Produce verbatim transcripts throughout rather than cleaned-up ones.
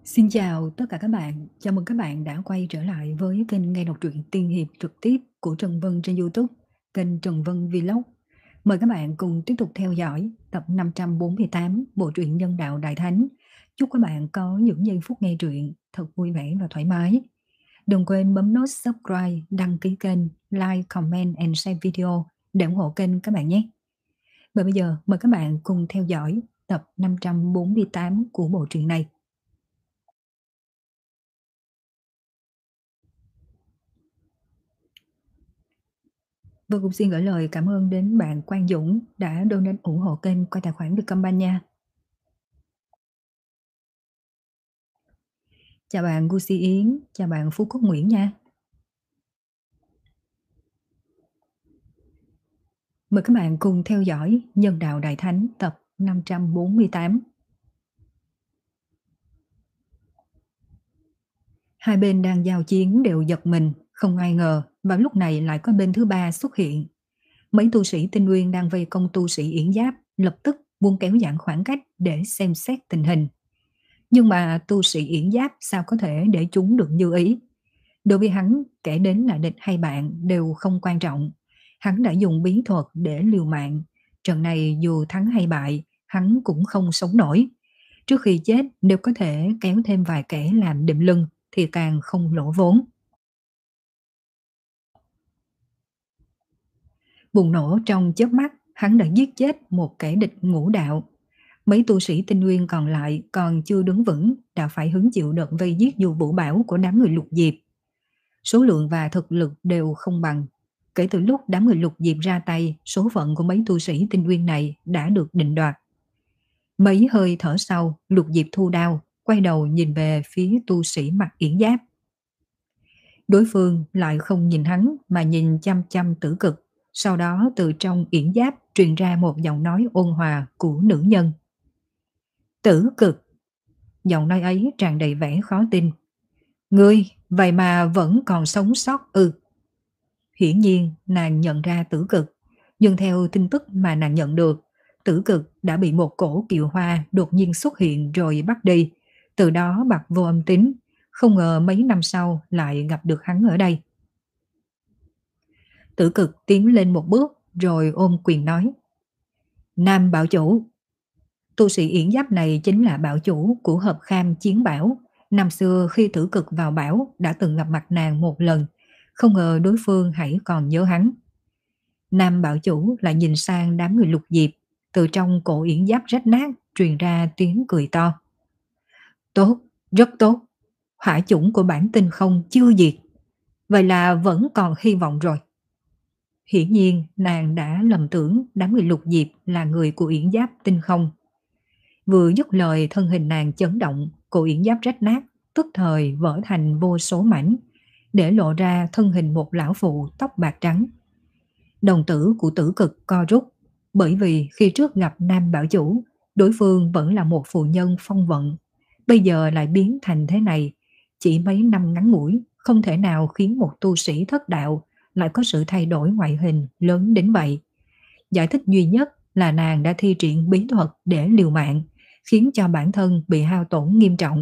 Xin chào tất cả các bạn, chào mừng các bạn đã quay trở lại với kênh nghe đọc truyện tiên hiệp trực tiếp của Trần Vân trên YouTube, kênh Trần Vân Vlog. Mời các bạn cùng tiếp tục theo dõi tập năm trăm bốn mươi tám bộ truyện Nhân đạo Đại Thánh. Chúc các bạn có những giây phút nghe truyện thật vui vẻ và thoải mái. Đừng quên bấm nút subscribe, đăng ký kênh, like, comment and share video để ủng hộ kênh các bạn nhé. Và bây giờ mời các bạn cùng theo dõi tập năm trăm bốn mươi tám của bộ truyện này. Vâng, cũng xin gửi lời cảm ơn đến bạn Quang Dũng đã donate ủng hộ kênh qua tài khoản Vietcombank nha. Chào bạn Gucci Yến, chào bạn Phú Quốc Nguyễn nha. Mời các bạn cùng theo dõi Nhân đạo Đại Thánh tập năm trăm bốn mươi tám. Hai bên đang giao chiến đều giật mình, không ai ngờ vào lúc này lại có bên thứ ba xuất hiện. Mấy tu sĩ tinh nguyên đang vây công tu sĩ yển giáp lập tức buông kéo giãn khoảng cách để xem xét tình hình. Nhưng mà tu sĩ yển giáp sao có thể để chúng được như ý. Đối với hắn, kể đến là địch hay bạn đều không quan trọng. Hắn đã dùng bí thuật để liều mạng. Trận này dù thắng hay bại, hắn cũng không sống nổi. Trước khi chết, nếu có thể kéo thêm vài kẻ làm đệm lưng thì càng không lỗ vốn. Bùng nổ trong chớp mắt, hắn đã giết chết một kẻ địch ngũ đạo. Mấy tu sĩ tinh nguyên còn lại còn chưa đứng vững đã phải hứng chịu đợt vây giết dù vũ bão của đám người lục diệp. Số lượng và thực lực đều không bằng. Kể từ lúc đám người lục diệp ra tay, số phận của mấy tu sĩ tinh nguyên này đã được định đoạt. Mấy hơi thở sau, lục diệp thu đao, quay đầu nhìn về phía tu sĩ mặc yển giáp. Đối phương lại không nhìn hắn mà nhìn chăm chăm Tử Cực. Sau đó từ trong yển giáp truyền ra một giọng nói ôn hòa của nữ nhân. Tử Cực. Giọng nói ấy tràn đầy vẻ khó tin. Ngươi, vậy mà vẫn còn sống sót ư? Hiển nhiên nàng nhận ra Tử Cực, nhưng theo tin tức mà nàng nhận được, Tử Cực đã bị một cổ kiệu hoa đột nhiên xuất hiện rồi bắt đi, từ đó bặt vô âm tín, không ngờ mấy năm sau lại gặp được hắn ở đây. Tử Cực tiến lên một bước rồi ôm quyền nói. Nam bảo chủ. Tu sĩ yển giáp này chính là bảo chủ của hợp kham chiến bảo. Năm xưa khi Tử Cực vào bảo đã từng gặp mặt nàng một lần, không ngờ đối phương hãy còn nhớ hắn. Nam bảo chủ lại nhìn sang đám người lục diệp, từ trong cổ yển giáp rách nát truyền ra tiếng cười to. Tốt, rất tốt. Hỏa chủng của bản tinh không chưa diệt. Vậy là vẫn còn hy vọng rồi. Hiển nhiên nàng đã lầm tưởng đám người lục diệp là người của yển giáp tinh không. Vừa dứt lời thân hình nàng chấn động, cổ yển giáp rách nát, tức thời vỡ thành vô số mảnh, để lộ ra thân hình một lão phụ tóc bạc trắng. Đồng tử của Tử Cực co rút, bởi vì khi trước gặp Nam bảo chủ, đối phương vẫn là một phụ nhân phong vận, bây giờ lại biến thành thế này, chỉ mấy năm ngắn ngủi, không thể nào khiến một tu sĩ thất đạo lại có sự thay đổi ngoại hình lớn đến vậy. Giải thích duy nhất là nàng đã thi triển bí thuật để liều mạng, khiến cho bản thân bị hao tổn nghiêm trọng.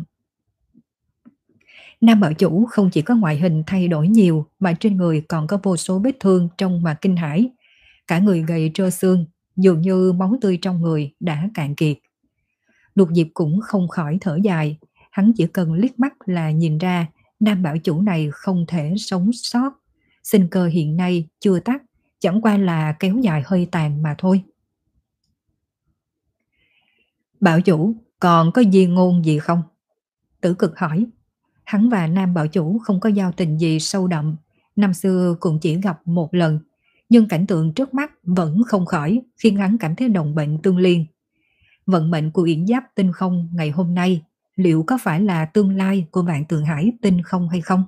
Nam bảo chủ không chỉ có ngoại hình thay đổi nhiều mà trên người còn có vô số vết thương trông mà kinh hãi. Cả người gầy trơ xương, dường như máu tươi trong người đã cạn kiệt. Lục Diệp cũng không khỏi thở dài, hắn chỉ cần liếc mắt là nhìn ra Nam bảo chủ này không thể sống sót. Sinh cơ hiện nay chưa tắt, chẳng qua là kéo dài hơi tàn mà thôi. Bảo chủ, còn có di ngôn gì không? Tử Cực hỏi. Hắn và Nam bảo chủ không có giao tình gì sâu đậm, năm xưa cũng chỉ gặp một lần, nhưng cảnh tượng trước mắt vẫn không khỏi khiến hắn cảm thấy đồng bệnh tương liên. Vận mệnh của yển giáp tinh không ngày hôm nay liệu có phải là tương lai của vạn tượng hải tinh không hay không?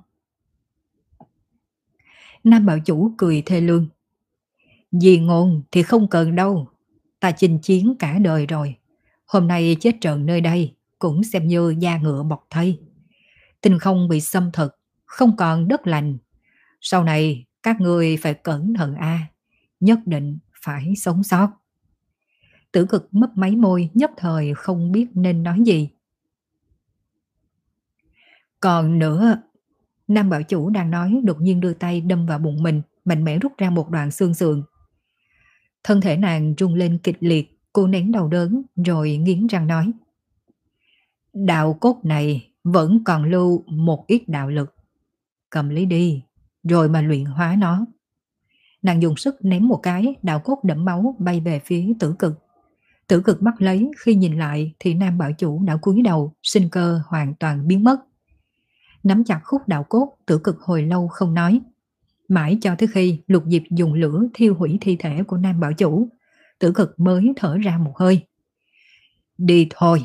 Nam bảo chủ cười thê lương. Di ngôn thì không cần đâu, ta chinh chiến cả đời rồi, hôm nay chết trận nơi đây cũng xem như da ngựa bọc thây. Tinh không bị xâm thực, không còn đất lành. Sau này các ngươi phải cẩn thận a, nhất định phải sống sót. Tử Cực mấp máy môi nhất thời không biết nên nói gì. Còn nữa, Nam bảo chủ đang nói đột nhiên đưa tay đâm vào bụng mình, mạnh mẽ rút ra một đoạn xương sườn. Thân thể nàng rung lên kịch liệt, cô nén đau đớn rồi nghiến răng nói. Đạo cốt này vẫn còn lưu một ít đạo lực. Cầm lấy đi, rồi mà luyện hóa nó. Nàng dùng sức ném một cái, đạo cốt đẫm máu bay về phía tử cực. Tử cực bắt lấy, khi nhìn lại thì Nam bảo chủ đã cúi đầu, sinh cơ hoàn toàn biến mất. Nắm chặt khúc đạo cốt, tử cực hồi lâu không nói. Mãi cho tới khi Lục Diệp dùng lửa thiêu hủy thi thể của Nam bảo chủ, tử cực mới thở ra một hơi. Đi thôi.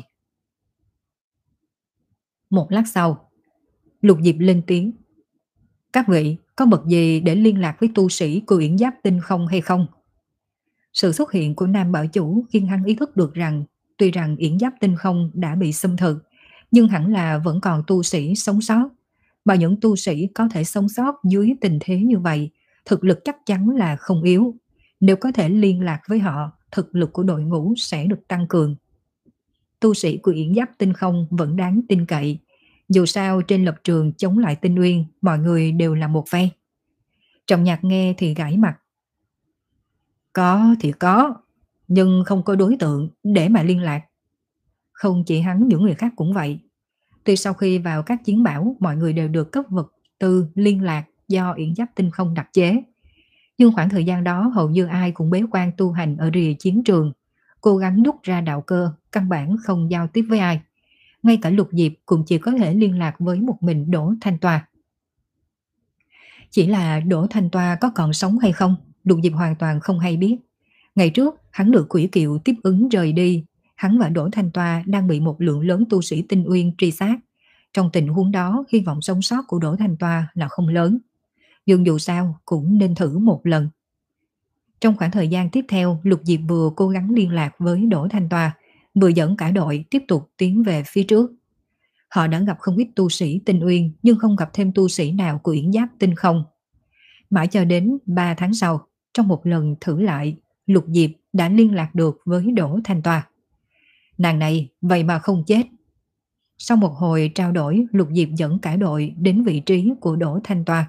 Một lát sau, Lục Diệp lên tiếng. Các vị có bậc gì để liên lạc với tu sĩ của Uyển Giáp Tinh không hay không? Sự xuất hiện của Nam bảo chủ khiến hắn ý thức được rằng tuy rằng Uyển Giáp Tinh không đã bị xâm thực, nhưng hẳn là vẫn còn tu sĩ sống sót. Mà những tu sĩ có thể sống sót dưới tình thế như vậy, thực lực chắc chắn là không yếu. Nếu có thể liên lạc với họ, thực lực của đội ngũ sẽ được tăng cường. Tu sĩ của Uyển Giáp Tinh không vẫn đáng tin cậy. Dù sao trên lập trường chống lại Tinh Uyên, mọi người đều là một phe. Trọng Nhạc nghe thì gãi mặt. Có thì có, nhưng không có đối tượng để mà liên lạc. Không chỉ hắn, những người khác cũng vậy. Tuy sau khi vào các chiến bảo, mọi người đều được cấp vật tư liên lạc do Uyển Giáp Tinh không đặc chế. Nhưng khoảng thời gian đó hầu như ai cũng bế quan tu hành ở rìa chiến trường, cố gắng đúc ra đạo cơ, căn bản không giao tiếp với ai. Ngay cả Lục Diệp cũng chỉ có thể liên lạc với một mình Đỗ Thanh Toa. Chỉ là Đỗ Thanh Toa có còn sống hay không, Lục Diệp hoàn toàn không hay biết. Ngày trước, hắn được Quỷ Kiệu tiếp ứng rời đi. Hắn và Đỗ Thanh Toa đang bị một lượng lớn tu sĩ Tinh Uyên truy sát. Trong tình huống đó, hy vọng sống sót của Đỗ Thanh Toa là không lớn. Nhưng dù sao, cũng nên thử một lần. Trong khoảng thời gian tiếp theo, Lục Diệp vừa cố gắng liên lạc với Đỗ Thanh Toa, vừa dẫn cả đội tiếp tục tiến về phía trước. Họ đã gặp không ít tu sĩ Tinh Uyên, nhưng không gặp thêm tu sĩ nào của Uyển Giáp Tinh không. Mãi cho đến ba tháng sau, trong một lần thử lại, Lục Diệp đã liên lạc được với Đỗ Thanh Toa. Nàng này vậy mà không chết. Sau một hồi trao đổi, Lục Diệp dẫn cả đội đến vị trí của Đỗ Thanh Toa.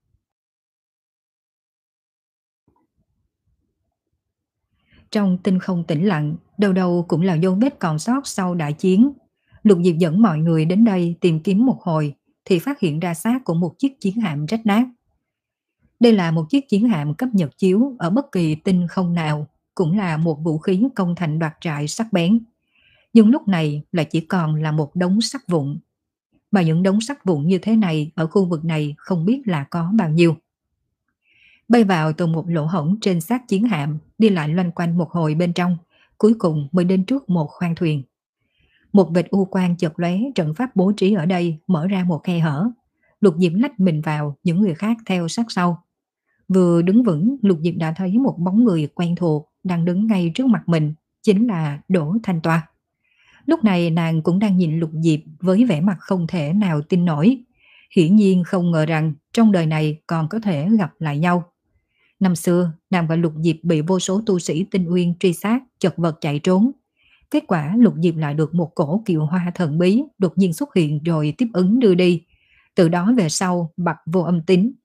Trong tinh không tĩnh lặng, đâu đâu cũng là dấu vết còn sót sau đại chiến. Lục Diệp dẫn mọi người đến đây tìm kiếm một hồi, thì phát hiện ra xác của một chiếc chiến hạm rách nát. Đây là một chiếc chiến hạm cấp nhật chiếu ở bất kỳ tinh không nào, cũng là một vũ khí công thành đoạt trại sắc bén. Nhưng lúc này lại chỉ còn là một đống sắt vụn. Mà những đống sắt vụn như thế này ở khu vực này không biết là có bao nhiêu. Bay vào từ một lỗ hổng trên xác chiến hạm, đi lại loanh quanh một hồi bên trong, cuối cùng mới đến trước một khoang thuyền. Một vệt u quang chợt lóe, trận pháp bố trí ở đây mở ra một khe hở. Lục Diệp lách mình vào, những người khác theo sát sau. Vừa đứng vững, Lục Diệp đã thấy một bóng người quen thuộc đang đứng ngay trước mặt mình, chính là Đỗ Thanh Toa. Lúc này nàng cũng đang nhìn Lục Diệp với vẻ mặt không thể nào tin nổi. Hiển nhiên không ngờ rằng trong đời này còn có thể gặp lại nhau. Năm xưa, nàng và Lục Diệp bị vô số tu sĩ Tinh Uyên truy sát, chật vật chạy trốn. Kết quả Lục Diệp lại được một cổ kiệu hoa thần bí đột nhiên xuất hiện rồi tiếp ứng đưa đi. Từ đó về sau bặt vô âm tín.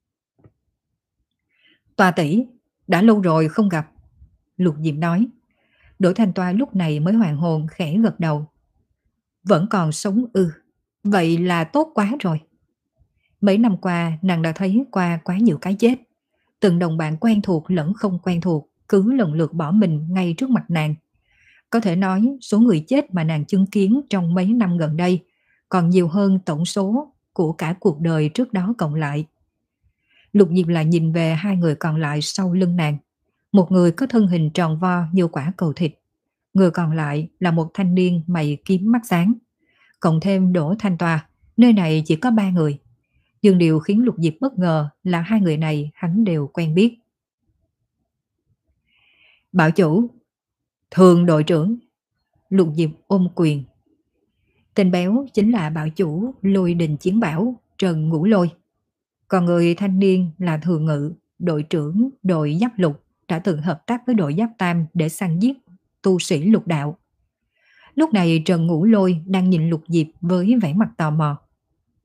Toa tỷ, đã lâu rồi không gặp. Lục Diệp nói. Đỗ Thanh Toa lúc này mới hoàn hồn khẽ gật đầu. Vẫn còn sống ư, vậy là tốt quá rồi. Mấy năm qua nàng đã thấy qua quá nhiều cái chết. Từng đồng bạn quen thuộc lẫn không quen thuộc cứ lần lượt bỏ mình ngay trước mặt nàng. Có thể nói số người chết mà nàng chứng kiến trong mấy năm gần đây còn nhiều hơn tổng số của cả cuộc đời trước đó cộng lại. Lục Diệp lại nhìn về hai người còn lại sau lưng nàng. Một người có thân hình tròn vo như quả cầu thịt. Người còn lại là một thanh niên mày kiếm mắt sáng. Cộng thêm Đỗ Thanh Toa, nơi này chỉ có ba người. Nhưng điều khiến Lục Diệp bất ngờ là hai người này hắn đều quen biết. Bảo chủ, Thường đội trưởng. Lục Diệp ôm quyền. Tên béo chính là bảo chủ Lôi Đình Chiến Bảo Trần Ngũ Lôi. Còn người thanh niên là Thường Ngự, đội trưởng đội Giáp Lục đã từng hợp tác với đội Giáp Tam để săn giết tu sĩ lục đạo. Lúc này Trần Ngũ Lôi đang nhìn Lục Diệp với vẻ mặt tò mò.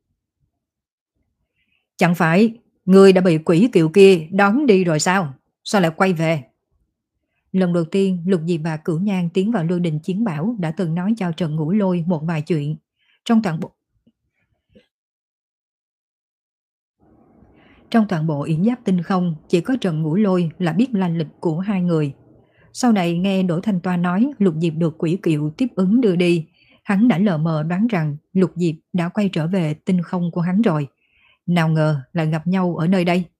Chẳng phải ngươi đã bị quỷ kiệu kia đón đi rồi sao? Sao lại quay về? Lần đầu tiên Lục Diệp và Cửu Nhan tiến vào Lôi Đình Chiến Bảo đã từng nói cho Trần Ngũ Lôi một vài chuyện. Trong toàn bộ trong toàn bộ yểm giáp tinh không, chỉ có Trần Ngũ Lôi là biết lai lịch của hai người. Sau này nghe Đỗ Thanh Toa nói Lục Diệp được quỷ kiệu tiếp ứng đưa đi, hắn đã lờ mờ đoán rằng Lục Diệp đã quay trở về tinh không của hắn rồi. Nào ngờ lại gặp nhau ở nơi đây.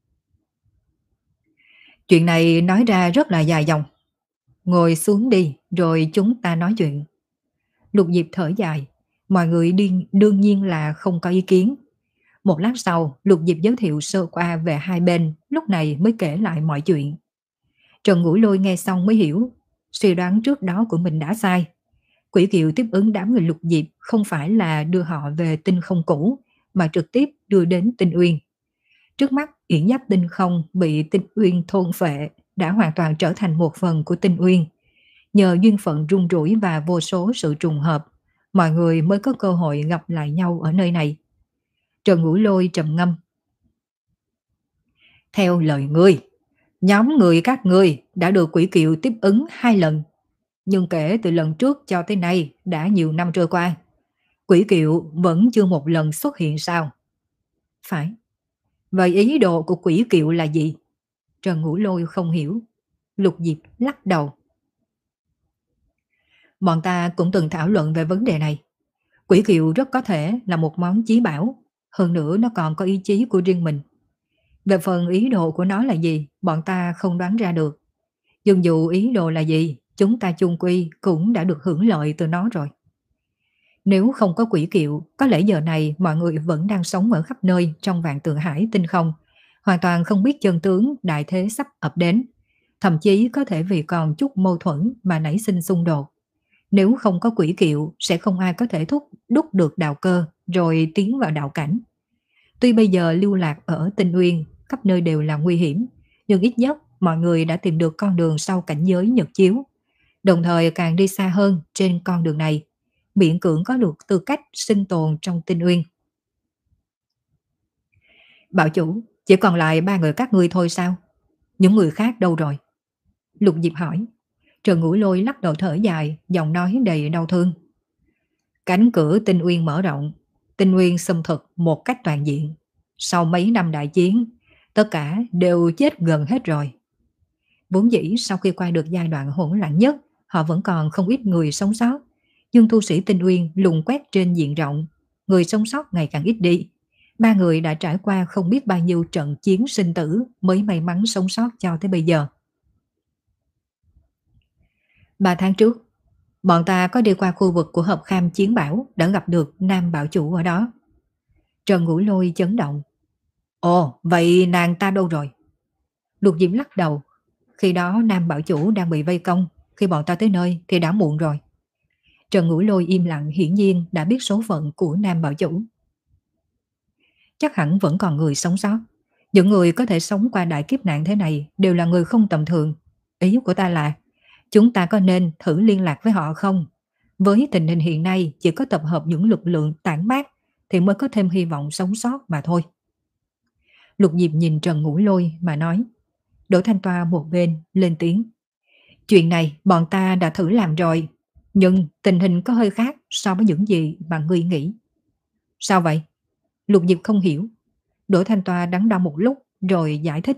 Chuyện này nói ra rất là dài dòng. Ngồi xuống đi, rồi chúng ta nói chuyện. Lục Diệp thở dài, mọi người điên, đương nhiên là không có ý kiến. Một lát sau, Lục Diệp giới thiệu sơ qua về hai bên, lúc này mới kể lại mọi chuyện. Trần Ngũ Lôi nghe xong mới hiểu, suy đoán trước đó của mình đã sai. Quỷ kiệu tiếp ứng đám người Lục Diệp không phải là đưa họ về tinh không cũ, mà trực tiếp đưa đến tinh uyên. Trước mắt, yểm giáp tinh không bị tinh uyên thôn phệ, đã hoàn toàn trở thành một phần của tinh uyên. Nhờ duyên phận rung rủi và vô số sự trùng hợp, mọi người mới có cơ hội gặp lại nhau ở nơi này. Trần Ngũ Lôi trầm ngâm. Theo lời ngươi, nhóm người các ngươi đã được quỷ kiệu tiếp ứng hai lần. Nhưng kể từ lần trước cho tới nay đã nhiều năm trôi qua. Quỷ kiệu vẫn chưa một lần xuất hiện sao? Phải. Vậy ý đồ của quỷ kiệu là gì? Trần Ngũ Lôi không hiểu. Lục Diệp lắc đầu. Bọn ta cũng từng thảo luận về vấn đề này. Quỷ kiệu rất có thể là một món chí bảo. Hơn nữa nó còn có ý chí của riêng mình. Về phần ý đồ của nó là gì, bọn ta không đoán ra được. Nhưng dù ý đồ là gì, chúng ta chung quy cũng đã được hưởng lợi từ nó rồi. Nếu không có quỷ kiệu, có lẽ giờ này mọi người vẫn đang sống ở khắp nơi trong vạn tượng hải tinh không, hoàn toàn không biết chân tướng đại thế sắp ập đến. Thậm chí có thể vì còn chút mâu thuẫn mà nảy sinh xung đột. Nếu không có quỷ kiệu, sẽ không ai có thể thúc đúc được đạo cơ rồi tiến vào đạo cảnh. Tuy bây giờ lưu lạc ở Tinh Uyên, khắp nơi đều là nguy hiểm, nhưng ít nhất mọi người đã tìm được con đường sau cảnh giới nhật chiếu. Đồng thời càng đi xa hơn trên con đường này, miễn cưỡng có được tư cách sinh tồn trong Tinh Uyên. Bảo chủ, chỉ còn lại ba người các ngươi thôi sao? Những người khác đâu rồi? Lục Diệp hỏi. Trần Ngũ Lôi lắc đầu thở dài, giọng nói đầy đau thương. Cánh cửa Tinh Uyên mở rộng, Tinh Uyên xâm thực một cách toàn diện. Sau mấy năm đại chiến, tất cả đều chết gần hết rồi. Vốn dĩ sau khi qua được giai đoạn hỗn loạn nhất, họ vẫn còn không ít người sống sót. Nhưng tu sĩ Tinh Uyên lùng quét trên diện rộng, người sống sót ngày càng ít đi. Ba người đã trải qua không biết bao nhiêu trận chiến sinh tử mới may mắn sống sót cho tới bây giờ. Ba tháng trước, bọn ta có đi qua khu vực của Hợp Kham Chiến Bảo, đã gặp được Nam Bảo Chủ ở đó. Trần Ngũ Lôi chấn động. Ồ, vậy nàng ta đâu rồi? Lục Diễm lắc đầu. Khi đó Nam Bảo Chủ đang bị vây công, khi bọn ta tới nơi thì đã muộn rồi. Trần Ngũ Lôi im lặng, hiển nhiên đã biết số phận của Nam Bảo Chủ. Chắc hẳn vẫn còn người sống sót. Những người có thể sống qua đại kiếp nạn thế này đều là người không tầm thường. Ý của ta là chúng ta có nên thử liên lạc với họ không? Với tình hình hiện nay chỉ có tập hợp những lực lượng tản mát thì mới có thêm hy vọng sống sót mà thôi. Lục Diệp nhìn Trần Ngũ Lôi mà nói. Đỗ Thanh Toa một bên lên tiếng. Chuyện này bọn ta đã thử làm rồi, nhưng tình hình có hơi khác so với những gì mà ngươi nghĩ. Sao vậy? Lục Diệp không hiểu. Đỗ Thanh Toa đắn đo một lúc rồi giải thích.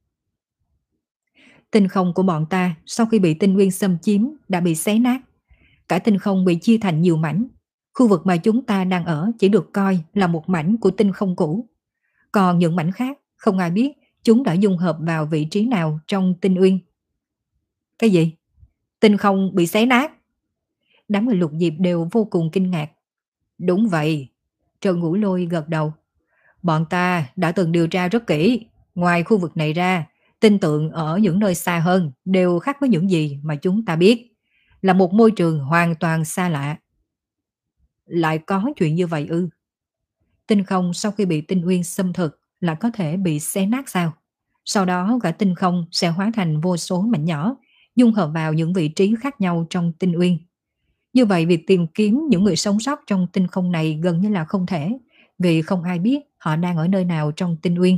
Tinh không của bọn ta sau khi bị tinh nguyên xâm chiếm đã bị xé nát. Cả tinh không bị chia thành nhiều mảnh. Khu vực mà chúng ta đang ở chỉ được coi là một mảnh của tinh không cũ. Còn những mảnh khác không ai biết chúng đã dung hợp vào vị trí nào trong tinh uyên. Cái gì? Tinh không bị xé nát? Đám người Lục Diệp đều vô cùng kinh ngạc. Đúng vậy. Trần Ngũ Lôi gật đầu. Bọn ta đã từng điều tra rất kỹ. Ngoài khu vực này ra, tinh tượng ở những nơi xa hơn đều khác với những gì mà chúng ta biết. Là một môi trường hoàn toàn xa lạ. Lại có chuyện như vậy ư? Tinh không sau khi bị tinh uyên xâm thực là có thể bị xé nát sao? Sau đó cả tinh không sẽ hóa thành vô số mảnh nhỏ, dung hợp vào những vị trí khác nhau trong tinh uyên. Như vậy việc tìm kiếm những người sống sót trong tinh không này gần như là không thể, vì không ai biết họ đang ở nơi nào trong Tinh Uyên.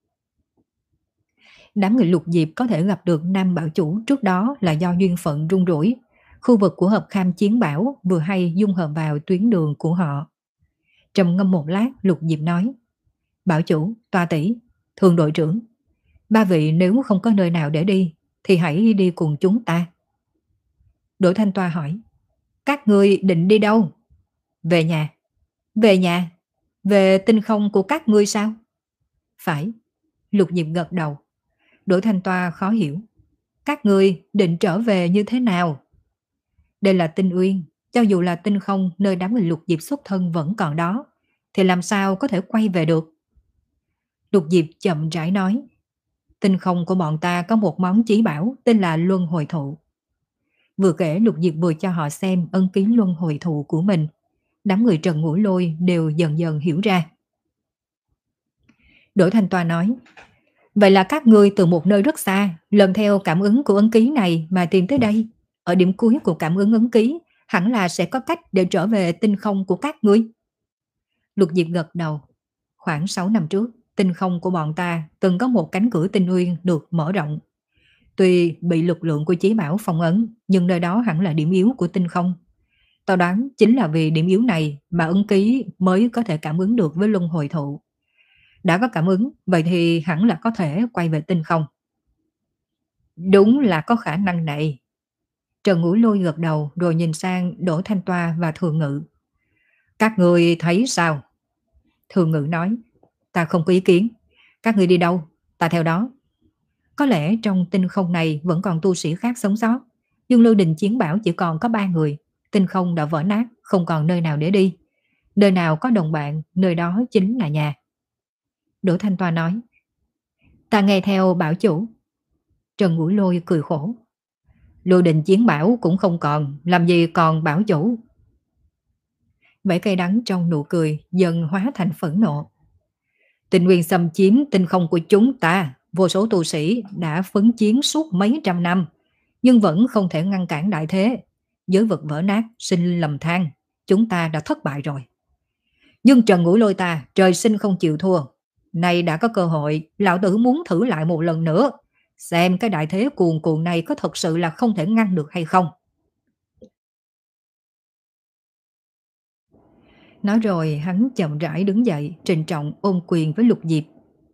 Đám người Lục Diệp có thể gặp được Nam Bảo Chủ trước đó là do duyên phận rung rủi. Khu vực của Hợp Kham Chiến Bảo vừa hay dung hợp vào tuyến đường của họ. Trầm ngâm một lát, Lục Diệp nói: Bảo Chủ, Toa tỷ, Thường đội trưởng, ba vị nếu không có nơi nào để đi thì hãy đi cùng chúng ta. Đỗ Thanh Toa hỏi: Các ngươi định đi đâu? Về nhà. Về nhà? Về tinh không của các ngươi sao? Phải. Lục Diệp gật đầu. Đỗ Thanh Toa khó hiểu: Các ngươi định trở về như thế nào? Đây là Tinh Uyên, cho dù là tinh không nơi đám người Lục Diệp xuất thân vẫn còn đó, thì làm sao có thể quay về được? Lục Diệp chậm rãi nói: Tinh không của bọn ta có một món chí bảo tên là Luân Hồi Thụ. Vừa kể, Lục Diệp vừa cho họ xem ấn ký Luân Hồi Thụ của mình. Đám người Trần Ngũ Lôi đều dần dần hiểu ra. Đỗ Thanh Toa nói: Vậy là các ngươi từ một nơi rất xa, lần theo cảm ứng của ấn ký này mà tìm tới đây. Ở điểm cuối của cảm ứng ấn ký, hẳn là sẽ có cách để trở về tinh không của các ngươi. Lục Diệp gật đầu. Khoảng sáu năm trước, tinh không của bọn ta từng có một cánh cửa tinh uyên được mở rộng. Tuy bị lực lượng của chí bảo phong ấn, nhưng nơi đó hẳn là điểm yếu của tinh không. Tao đoán chính là vì điểm yếu này mà ấn ký mới có thể cảm ứng được với luân hồi thụ. Đã có cảm ứng, vậy thì hẳn là có thể quay về tinh không. Đúng là có khả năng này. Trần Ngũ Lôi gật đầu rồi nhìn sang Đỗ Thanh Toa và Thường Ngự. Các người thấy sao? Thường Ngự nói: Ta không có ý kiến. Các người đi đâu, ta theo đó. Có lẽ trong tinh không này vẫn còn tu sĩ khác sống sót, nhưng Lưu Đình Chiến bảo chỉ còn có ba người. Tinh không đã vỡ nát, không còn nơi nào để đi. Nơi nào có đồng bạn, nơi đó chính là nhà. Đỗ Thanh Toa nói: Ta nghe theo bảo chủ. Trần Ngũ Lôi cười khổ: Lưu Đình Chiến bảo cũng không còn, làm gì còn bảo chủ. Vẻ cay đắng trong nụ cười dần hóa thành phẫn nộ. Tinh Nguyên xâm chiếm tinh không của chúng ta, vô số tu sĩ đã phấn chiến suốt mấy trăm năm, nhưng vẫn không thể ngăn cản đại thế. Giới vực vỡ nát, sinh linh lầm than, chúng ta đã thất bại rồi. Nhưng Trần Ngũ Lôi ta trời sinh không chịu thua. Nay đã có cơ hội, lão tử muốn thử lại một lần nữa, xem cái đại thế cuồn cuộn này có thật sự là không thể ngăn được hay không. Nói rồi hắn chậm rãi đứng dậy, trịnh trọng ôm quyền với Lục Diệp.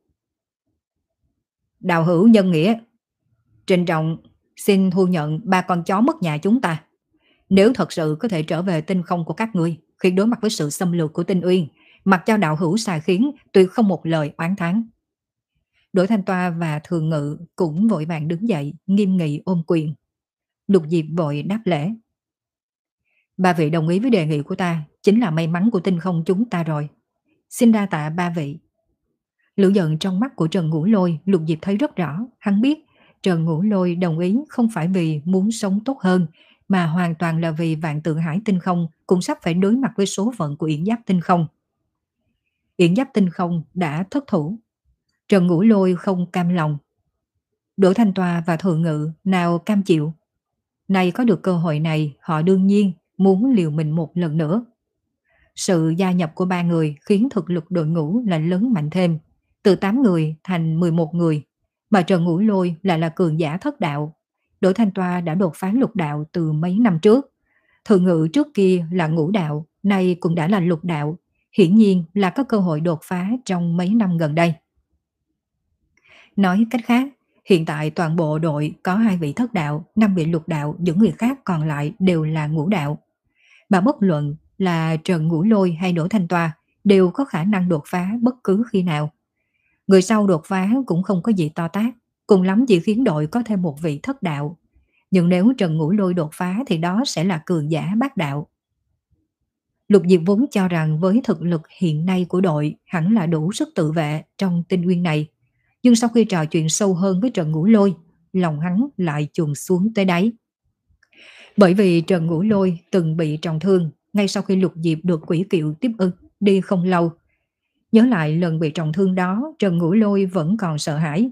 Đạo hữu nhân nghĩa, trịnh trọng xin thu nhận ba con chó mất nhà chúng ta. Nếu thật sự có thể trở về tinh không của các ngươi, khi đối mặt với sự xâm lược của Tinh Uyên, mặc cho đạo hữu xài khiến, tuyệt không một lời oán thán. Đỗ Thanh Toa và Thường Ngự cũng vội vàng đứng dậy, nghiêm nghị ôm quyền. Lục Diệp vội đáp lễ. Ba vị đồng ý với đề nghị của ta, chính là may mắn của tinh không chúng ta rồi. Xin đa tạ ba vị. Lửa giận trong mắt của Trần Ngũ Lôi, Lục Diệp thấy rất rõ. Hắn biết Trần Ngũ Lôi đồng ý không phải vì muốn sống tốt hơn, mà hoàn toàn là vì Vạn Tượng Hải tinh không cũng sắp phải đối mặt với số phận của Yển Giáp tinh không. Yển Giáp tinh không đã thất thủ. Trần Ngũ Lôi không cam lòng. Đỗ Thanh Toa và Thường Ngự nào cam chịu. Nay có được cơ hội này, họ đương nhiên muốn liều mình một lần nữa. Sự gia nhập của ba người khiến thực lực đội ngũ lại lớn mạnh thêm, từ tám người thành mười một người, mà Trần Ngũ Lôi lại là cường giả thất đạo. Đỗ Thanh Toa đã đột phá lục đạo từ mấy năm trước. Thường Ngự trước kia là ngũ đạo, nay cũng đã là lục đạo, hiển nhiên là có cơ hội đột phá trong mấy năm gần đây. Nói cách khác, hiện tại toàn bộ đội có hai vị thất đạo, năm vị lục đạo, những người khác còn lại đều là ngũ đạo. Mà bất luận là Trần Ngũ Lôi hay Đỗ Thanh Toa đều có khả năng đột phá bất cứ khi nào. Người sau đột phá cũng không có gì to tát, cùng lắm chỉ khiến đội có thêm một vị thất đạo. Nhưng nếu Trần Ngũ Lôi đột phá thì đó sẽ là cường giả bát đạo. Lục Diệp vốn cho rằng với thực lực hiện nay của đội hẳn là đủ sức tự vệ trong tinh nguyên này. Nhưng sau khi trò chuyện sâu hơn với Trần Ngũ Lôi, lòng hắn lại chùn xuống tới đáy. Bởi vì Trần Ngũ Lôi từng bị trọng thương ngay sau khi Lục Diệp được Quỷ Kiệu tiếp ứng đi không lâu. Nhớ lại lần bị trọng thương đó, Trần Ngũ Lôi vẫn còn sợ hãi.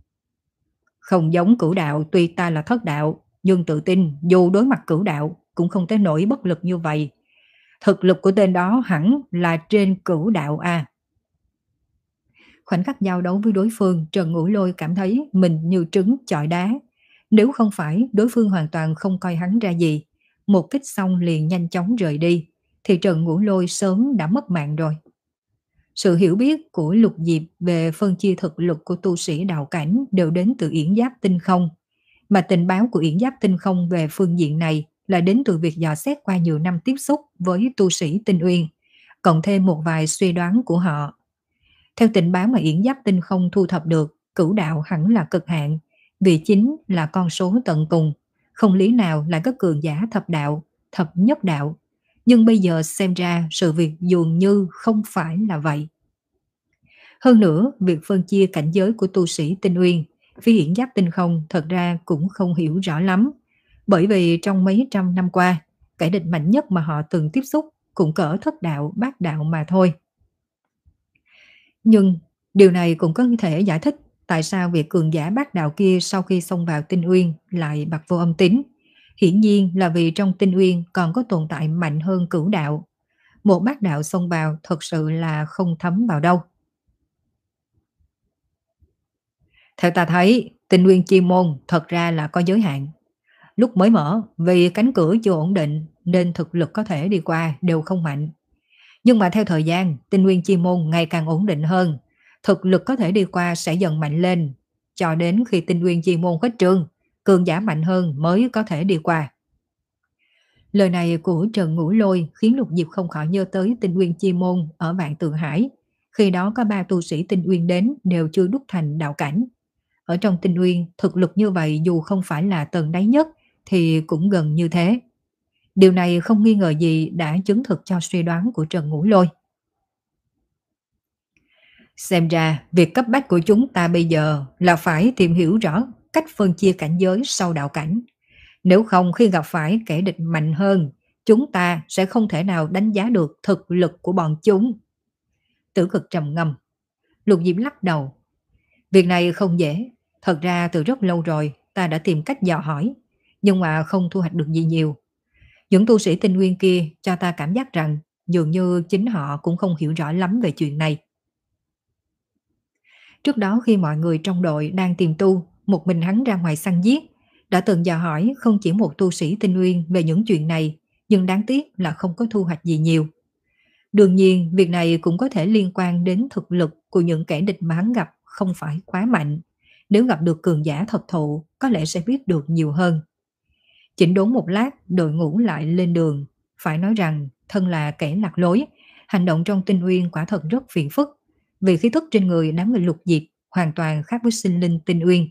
Không giống cửu đạo, tuy ta là thất đạo, nhưng tự tin dù đối mặt cửu đạo cũng không tới nỗi bất lực như vậy. Thực lực của tên đó hẳn là trên cửu đạo a. Khoảnh khắc giao đấu với đối phương, Trần Ngũ Lôi cảm thấy mình như trứng chọi đá. Nếu không phải đối phương hoàn toàn không coi hắn ra gì, một kích xong liền nhanh chóng rời đi, thì Trần Ngũ Lôi sớm đã mất mạng rồi. Sự hiểu biết của Lục Diệp về phân chia thực lực của tu sĩ đạo cảnh đều đến từ Yển Giáp Tinh Không, mà tình báo của Yển Giáp Tinh Không về phương diện này là đến từ việc dò xét qua nhiều năm tiếp xúc với tu sĩ Tinh Uyên, cộng thêm một vài suy đoán của họ. Theo tình báo mà Yển Giáp Tinh Không thu thập được, cửu đạo hẳn là cực hạn, vì chính là con số tận cùng, không lý nào lại có cường giả thập đạo, thập nhất đạo. Nhưng bây giờ xem ra sự việc dường như không phải là vậy. Hơn nữa, việc phân chia cảnh giới của tu sĩ Tinh Uyên, phía Yển Giáp Tinh Không thật ra cũng không hiểu rõ lắm, bởi vì trong mấy trăm năm qua, kẻ địch mạnh nhất mà họ từng tiếp xúc cũng cỡ thất đạo, bát đạo mà thôi. Nhưng điều này cũng có thể giải thích tại sao việc cường giả bát đạo kia sau khi xông vào Tinh Uyên lại bặt vô âm tín. Hiển nhiên là vì trong Tinh Uyên còn có tồn tại mạnh hơn cửu đạo. Một bát đạo xông vào thật sự là không thấm vào đâu. Theo ta thấy, Tinh Uyên chi môn thật ra là có giới hạn. Lúc mới mở, vì cánh cửa chưa ổn định nên thực lực có thể đi qua đều không mạnh. Nhưng mà theo thời gian, Tinh Nguyên chi môn ngày càng ổn định hơn, thực lực có thể đi qua sẽ dần mạnh lên, cho đến khi Tinh Nguyên chi môn khuếch trương, cường giả mạnh hơn mới có thể đi qua. Lời này của Trần Ngũ Lôi khiến Lục Diệp không khỏi nhớ tới Tinh Nguyên chi môn ở Vạn Tượng Hải. Khi đó có ba tu sĩ Tinh Nguyên đến đều chưa đúc thành đạo cảnh. Ở trong Tinh Nguyên, thực lực như vậy dù không phải là tầng đáy nhất thì cũng gần như thế. Điều này không nghi ngờ gì đã chứng thực cho suy đoán của Trần Ngũ Lôi. Xem ra, việc cấp bách của chúng ta bây giờ là phải tìm hiểu rõ cách phân chia cảnh giới sau đạo cảnh. Nếu không khi gặp phải kẻ địch mạnh hơn, chúng ta sẽ không thể nào đánh giá được thực lực của bọn chúng. Tử Cực trầm ngâm. Lục Diệp lắc đầu. Việc này không dễ. Thật ra từ rất lâu rồi ta đã tìm cách dò hỏi, nhưng mà không thu hoạch được gì nhiều. Những tu sĩ Tinh Nguyên kia cho ta cảm giác rằng dường như chính họ cũng không hiểu rõ lắm về chuyện này. Trước đó khi mọi người trong đội đang tìm tu, một mình hắn ra ngoài săn giết, đã từng dò hỏi không chỉ một tu sĩ Tinh Nguyên về những chuyện này, nhưng đáng tiếc là không có thu hoạch gì nhiều. Đương nhiên, việc này cũng có thể liên quan đến thực lực của những kẻ địch mà hắn gặp không phải quá mạnh. Nếu gặp được cường giả thật thụ, có lẽ sẽ biết được nhiều hơn. Chỉnh đốn một lát, đội ngũ lại lên đường. Phải nói rằng, thân là kẻ lạc lối, hành động trong Tinh Uyên quả thật rất phiền phức, vì khí thức trên người đám người Lục Diệp hoàn toàn khác với sinh linh Tinh Uyên.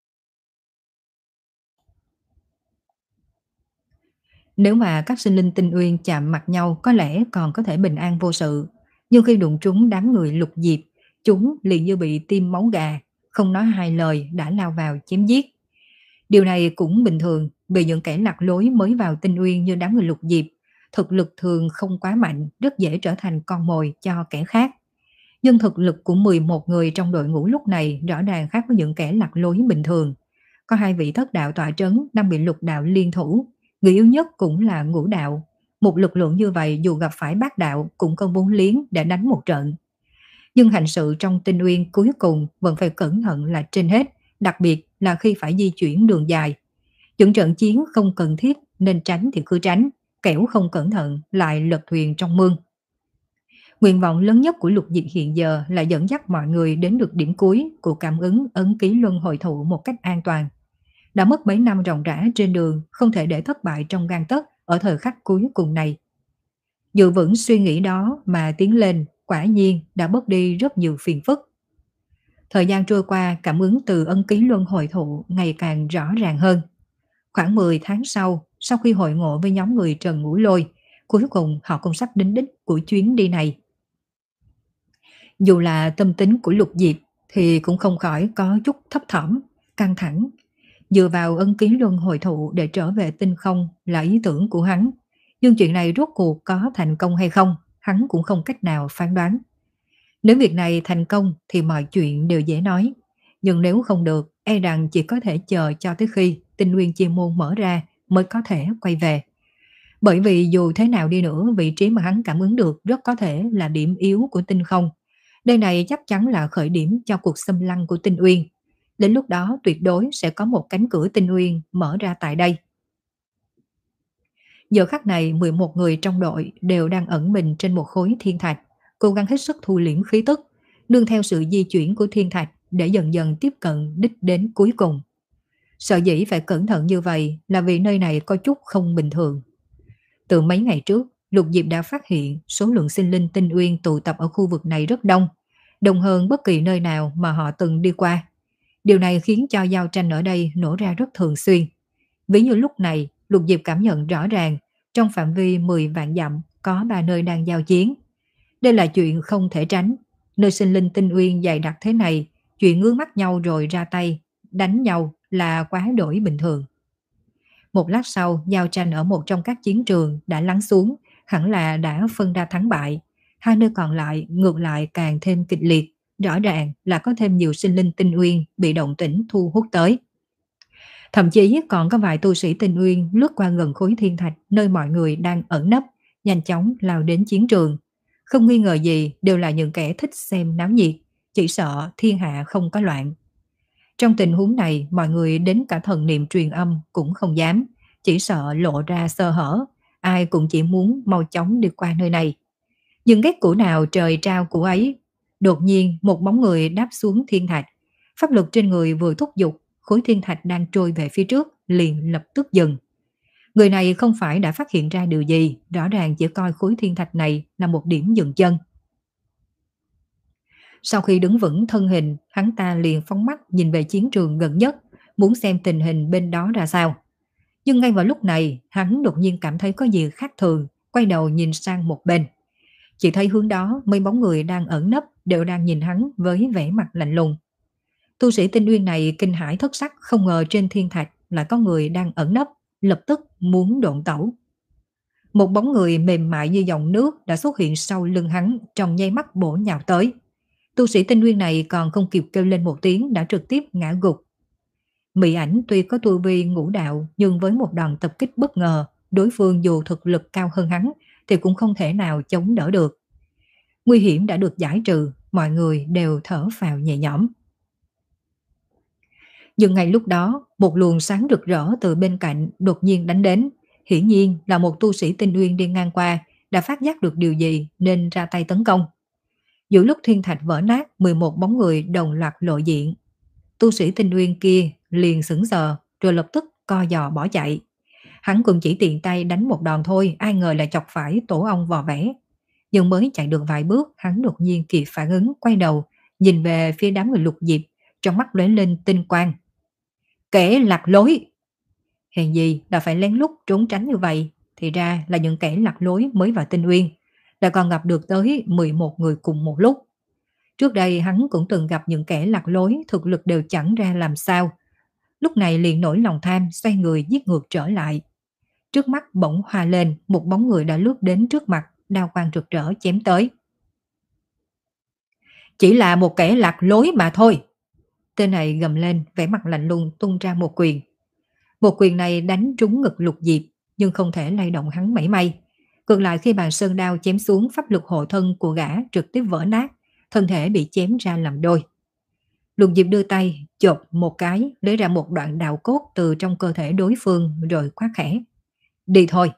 Nếu mà các sinh linh Tinh Uyên chạm mặt nhau có lẽ còn có thể bình an vô sự, nhưng khi đụng trúng đám người Lục Diệp, chúng liền như bị tiêm máu gà, không nói hai lời đã lao vào chém giết. Điều này cũng bình thường, vì những kẻ lạc lối mới vào Tinh Uyên như đám người Lục Diệp, thực lực thường không quá mạnh, rất dễ trở thành con mồi cho kẻ khác. Nhưng thực lực của mười một người trong đội ngũ lúc này rõ ràng khác với những kẻ lạc lối bình thường. Có hai vị thất đạo tọa trấn đang bị lục đạo liên thủ, người yếu nhất cũng là ngũ đạo. Một lực lượng như vậy dù gặp phải bát đạo cũng có vốn liếng để đánh một trận. Nhưng hành sự trong Tinh Uyên cuối cùng vẫn phải cẩn thận là trên hết, đặc biệt là khi phải di chuyển đường dài. Những trận chiến không cần thiết nên tránh thì cứ tránh, kẻo không cẩn thận lại lật thuyền trong mương. Nguyện vọng lớn nhất của Lục Diệp hiện giờ là dẫn dắt mọi người đến được điểm cuối của cảm ứng ấn ký luân hồi thụ một cách an toàn. Đã mất mấy năm ròng rã trên đường, không thể để thất bại trong gang tấc ở thời khắc cuối cùng này. Dự vững suy nghĩ đó mà tiến lên, quả nhiên đã bớt đi rất nhiều phiền phức. Thời gian trôi qua, cảm ứng từ ấn ký luân hồi thụ ngày càng rõ ràng hơn. Khoảng mười tháng sau, sau khi hội ngộ với nhóm người Trần Ngũ Lôi, cuối cùng họ cũng sắp đến đích của chuyến đi này. Dù là tâm tính của Lục Diệp thì cũng không khỏi có chút thấp thỏm, căng thẳng. Dựa vào ân ký luân hồi thụ để trở về tinh không là ý tưởng của hắn. Nhưng chuyện này rốt cuộc có thành công hay không, hắn cũng không cách nào phán đoán. Nếu việc này thành công thì mọi chuyện đều dễ nói. Nhưng nếu không được, e rằng chỉ có thể chờ cho tới khi Tinh Nguyên Chi Môn mở ra mới có thể quay về. Bởi vì dù thế nào đi nữa, vị trí mà hắn cảm ứng được rất có thể là điểm yếu của tinh không. Nơi này chắc chắn là khởi điểm cho cuộc xâm lăng của tinh uyên. Đến lúc đó tuyệt đối sẽ có một cánh cửa tinh uyên mở ra tại đây. Giờ khắc này mười một người trong đội đều đang ẩn mình trên một khối thiên thạch, cố gắng hết sức thu liễm khí tức, nương theo sự di chuyển của thiên thạch để dần dần tiếp cận đích đến cuối cùng. Sợ dĩ phải cẩn thận như vậy là vì nơi này có chút không bình thường. Từ mấy ngày trước, Lục Diệp đã phát hiện số lượng sinh linh tinh uyên tụ tập ở khu vực này rất đông, đông hơn bất kỳ nơi nào mà họ từng đi qua. Điều này khiến cho giao tranh ở đây nổ ra rất thường xuyên. Ví như lúc này, Lục Diệp cảm nhận rõ ràng trong phạm vi mười vạn dặm có ba nơi đang giao chiến. Đây là chuyện không thể tránh. Nơi sinh linh tinh uyên dày đặc thế này, chuyện ngước mắt nhau rồi ra tay, đánh nhau là quá đổi bình thường. Một lát sau, giao tranh ở một trong các chiến trường đã lắng xuống, hẳn là đã phân ra thắng bại. Hai nơi còn lại ngược lại càng thêm kịch liệt, rõ ràng là có thêm nhiều sinh linh tinh uyên bị động tĩnh thu hút tới. Thậm chí còn có vài tu sĩ tinh uyên lướt qua gần khối thiên thạch nơi mọi người đang ẩn nấp, nhanh chóng lao đến chiến trường. Không nghi ngờ gì đều là những kẻ thích xem náo nhiệt, chỉ sợ thiên hạ không có loạn. Trong tình huống này, mọi người đến cả thần niệm truyền âm cũng không dám, chỉ sợ lộ ra sơ hở, ai cũng chỉ muốn mau chóng đi qua nơi này. Nhưng ghét củ nào trời trao củ ấy, đột nhiên một bóng người đáp xuống thiên thạch, pháp lực trên người vừa thúc giục, khối thiên thạch đang trôi về phía trước liền lập tức dừng. Người này không phải đã phát hiện ra điều gì, rõ ràng chỉ coi khối thiên thạch này là một điểm dừng chân. Sau khi đứng vững thân hình, hắn ta liền phóng mắt nhìn về chiến trường gần nhất, muốn xem tình hình bên đó ra sao. Nhưng ngay vào lúc này, hắn đột nhiên cảm thấy có gì khác thường, quay đầu nhìn sang một bên. Chỉ thấy hướng đó mấy bóng người đang ẩn nấp đều đang nhìn hắn với vẻ mặt lạnh lùng. Tu sĩ tinh uyên này kinh hãi thất sắc, không ngờ trên thiên thạch lại có người đang ẩn nấp, lập tức muốn độn tẩu. Một bóng người mềm mại như dòng nước đã xuất hiện sau lưng hắn, trong nháy mắt bổ nhào tới. Tu sĩ tinh nguyên này còn không kịp kêu lên một tiếng đã trực tiếp ngã gục. Mỹ ảnh tuy có tu vi ngũ đạo nhưng với một đòn tập kích bất ngờ, đối phương dù thực lực cao hơn hắn thì cũng không thể nào chống đỡ được. Nguy hiểm đã được giải trừ, mọi người đều thở phào nhẹ nhõm. Nhưng ngay lúc đó, một luồng sáng rực rỡ từ bên cạnh đột nhiên đánh đến. Hiển nhiên là một tu sĩ tinh nguyên đi ngang qua, đã phát giác được điều gì nên ra tay tấn công. Giữa lúc thiên thạch vỡ nát, mười một bóng người đồng loạt lộ diện. Tu sĩ tinh nguyên kia liền sững sờ rồi lập tức co giò bỏ chạy. Hắn cũng chỉ tiện tay đánh một đòn thôi, ai ngờ lại chọc phải tổ ong vò vẽ. Nhưng mới chạy được vài bước, hắn đột nhiên kịp phản ứng, quay đầu, nhìn về phía đám người Lục Diệp, trong mắt lóe lên tinh quang. Kẻ lạc lối! Hèn gì là phải lén lút trốn tránh như vậy, thì ra là những kẻ lạc lối mới vào Tinh Uyên, đã còn gặp được tới mười một người cùng một lúc. Trước đây hắn cũng từng gặp những kẻ lạc lối thực lực đều chẳng ra làm sao. Lúc này liền nổi lòng tham, xoay người giết ngược trở lại. Trước mắt bỗng hoa lên, một bóng người đã lướt đến trước mặt, đao quang rực rỡ chém tới. Chỉ là một kẻ lạc lối mà thôi. Tên này gầm lên, vẻ mặt lạnh lùng tung ra một quyền. Một quyền này đánh trúng ngực Lục Diệp, nhưng không thể lay động hắn mảy may. Ngược lại khi bàn sơn đao chém xuống, pháp lực hộ thân của gã trực tiếp vỡ nát, thân thể bị chém ra làm đôi. Lục Diệp đưa tay chộp một cái, lấy ra một đoạn đạo cốt từ trong cơ thể đối phương rồi quát khẽ. Đi thôi.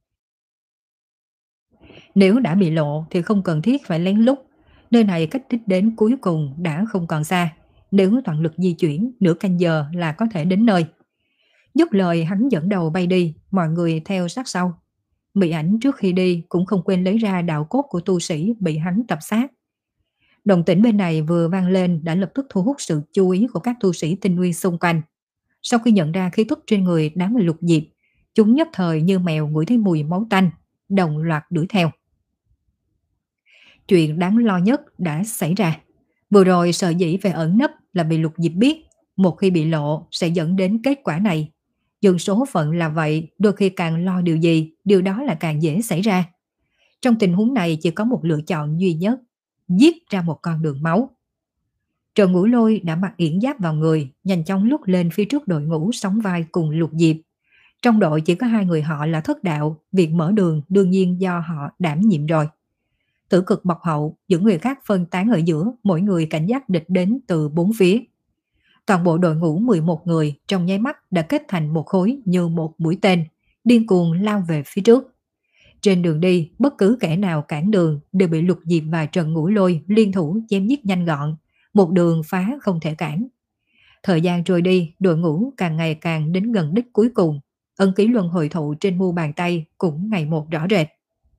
Nếu đã bị lộ thì không cần thiết phải lén lút. Nơi này cách đích đến cuối cùng đã không còn xa. Nếu toàn lực di chuyển, nửa canh giờ là có thể đến nơi. Dứt lời hắn dẫn đầu bay đi, mọi người theo sát sau. Mỹ ảnh trước khi đi cũng không quên lấy ra đạo cốt của tu sĩ bị hắn tập sát. Động tĩnh bên này vừa vang lên đã lập tức thu hút sự chú ý của các tu sĩ tinh nguyên xung quanh. Sau khi nhận ra khí thức trên người đám người Lục Diệp, chúng nhất thời như mèo ngửi thấy mùi máu tanh, đồng loạt đuổi theo. Chuyện đáng lo nhất đã xảy ra. Vừa rồi sợ dĩ về ẩn nấp là bị Lục Diệp biết, một khi bị lộ sẽ dẫn đến kết quả này. Nhưng số phận là vậy, đôi khi càng lo điều gì, điều đó là càng dễ xảy ra. Trong tình huống này chỉ có một lựa chọn duy nhất, giết ra một con đường máu. Trần Ngũ Lôi đã mặc yển giáp vào người, nhanh chóng lút lên phía trước đội ngũ sóng vai cùng Lục Diệp. Trong đội chỉ có hai người họ là thất đạo, việc mở đường đương nhiên do họ đảm nhiệm rồi. Tử cực bọc hậu, những người khác phân tán ở giữa, mỗi người cảnh giác địch đến từ bốn phía. Toàn bộ đội ngũ mười một người trong nháy mắt đã kết thành một khối như một mũi tên, điên cuồng lao về phía trước. Trên đường đi, bất cứ kẻ nào cản đường đều bị Lục Diệp và Trần Ngũ Lôi liên thủ chém giết nhanh gọn, một đường phá không thể cản. Thời gian trôi đi, đội ngũ càng ngày càng đến gần đích cuối cùng, ân ký luân hồi thụ trên mu bàn tay cũng ngày một rõ rệt.